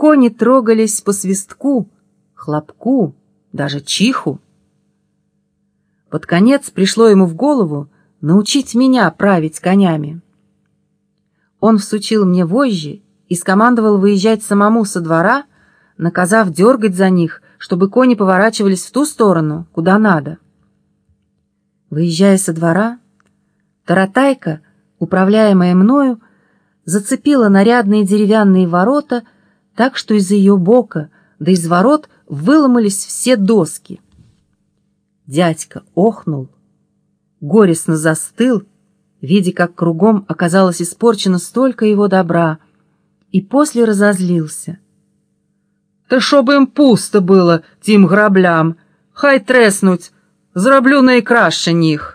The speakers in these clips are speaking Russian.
кони трогались по свистку, хлопку, даже чиху. Под конец пришло ему в голову научить меня править конями. Он всучил мне вожжи и скомандовал выезжать самому со двора, наказав дергать за них, чтобы кони поворачивались в ту сторону, куда надо. Выезжая со двора, таратайка, управляемая мною, зацепила нарядные деревянные ворота так, что из ее бока, да из ворот выломались все доски. Дядька охнул, горестно застыл, видя, как кругом оказалось испорчено столько его добра, и после разозлился. «Та шо бы им пусто было, тим граблям, хай треснуть, зроблю найкраще них».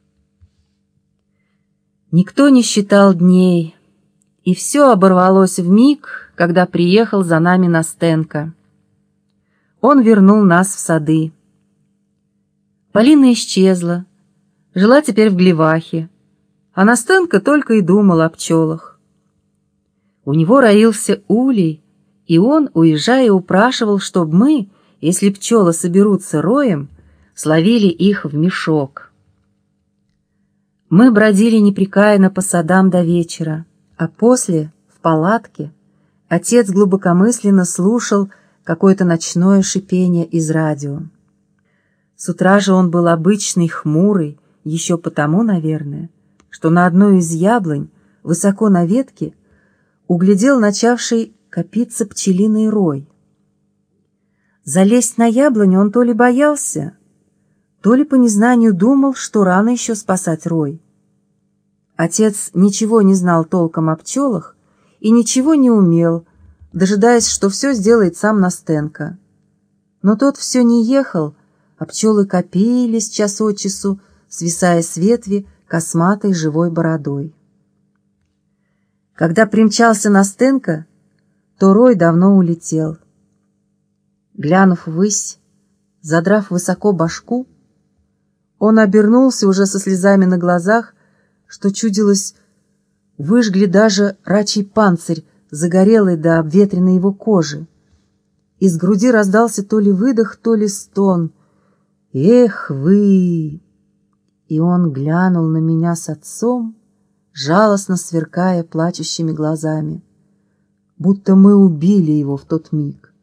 Никто не считал дней, и все оборвалось вмиг, когда приехал за нами Настенко. Он вернул нас в сады. Полина исчезла, жила теперь в Глевахе, а Настенко только и думал о пчелах. У него роился улей, и он, уезжая, упрашивал, чтобы мы, если пчелы соберутся роем, словили их в мешок. Мы бродили непрекаянно по садам до вечера, а после, в палатке, отец глубокомысленно слушал какое-то ночное шипение из радио. С утра же он был обычный, хмурый, еще потому, наверное, что на одной из яблонь, высоко на ветке, углядел начавший копиться пчелиный рой. Залезть на яблоню он то ли боялся, то ли по незнанию думал, что рано еще спасать рой. Отец ничего не знал толком о пчелах и ничего не умел, дожидаясь, что все сделает сам Настенко. Но тот все не ехал, а пчелы копились час от часу, свисая с ветви косматой живой бородой. Когда примчался Настенко, то рой давно улетел. Глянув ввысь, задрав высоко башку, он обернулся уже со слезами на глазах, что чудилось, выжгли даже рачий панцирь, загорелый до обветренной его кожи. Из груди раздался то ли выдох, то ли стон. «Эх вы!» И он глянул на меня с отцом, жалостно сверкая плачущими глазами, будто мы убили его в тот миг.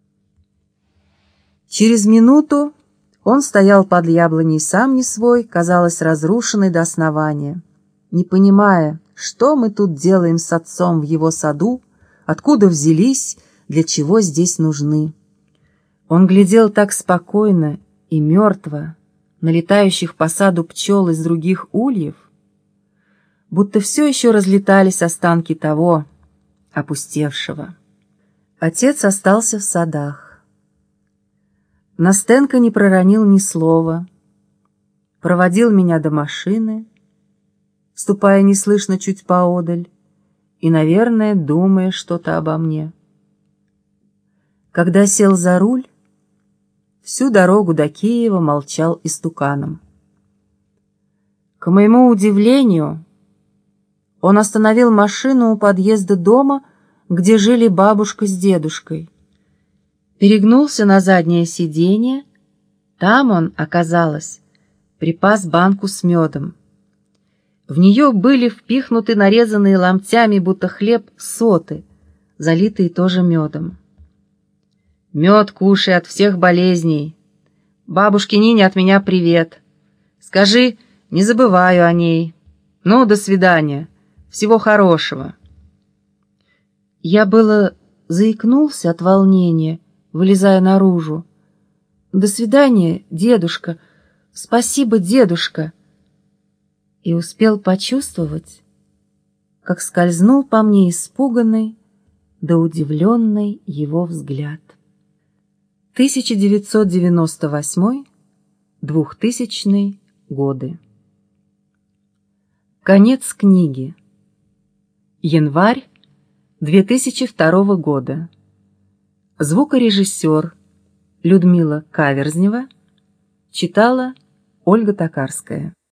Через минуту он стоял под яблоней сам не свой, казалось, разрушенный до основания, не понимая, что мы тут делаем с отцом в его саду, откуда взялись, для чего здесь нужны. Он глядел так спокойно и мертво на летающих по саду пчел из других ульев, будто все еще разлетались останки того, опустевшего. Отец остался в садах. Настенко не проронил ни слова, проводил меня до машины, ступая неслышно чуть поодаль и, наверное, думая что-то обо мне. Когда сел за руль, всю дорогу до Киева молчал истуканом. К моему удивлению, он остановил машину у подъезда дома, где жили бабушка с дедушкой. Перегнулся на заднее сиденье. Там он, оказалось, припас банку с медом. В нее были впихнуты нарезанные ломтями, будто хлеб, соты, залитые тоже медом. «Мед кушай от всех болезней. Бабушке Нине от меня привет. Скажи, не забываю о ней. Ну, до свидания. Всего хорошего». Я было заикнулся от волнения, вылезая наружу. «До свидания, дедушка. Спасибо, дедушка». И успел почувствовать, как скользнул по мне испуганный да удивленный его взгляд. 1998-2000 годы. Конец книги. Январь 2002 года. Звукорежиссер Людмила Каверзнева читала Ольга Токарская.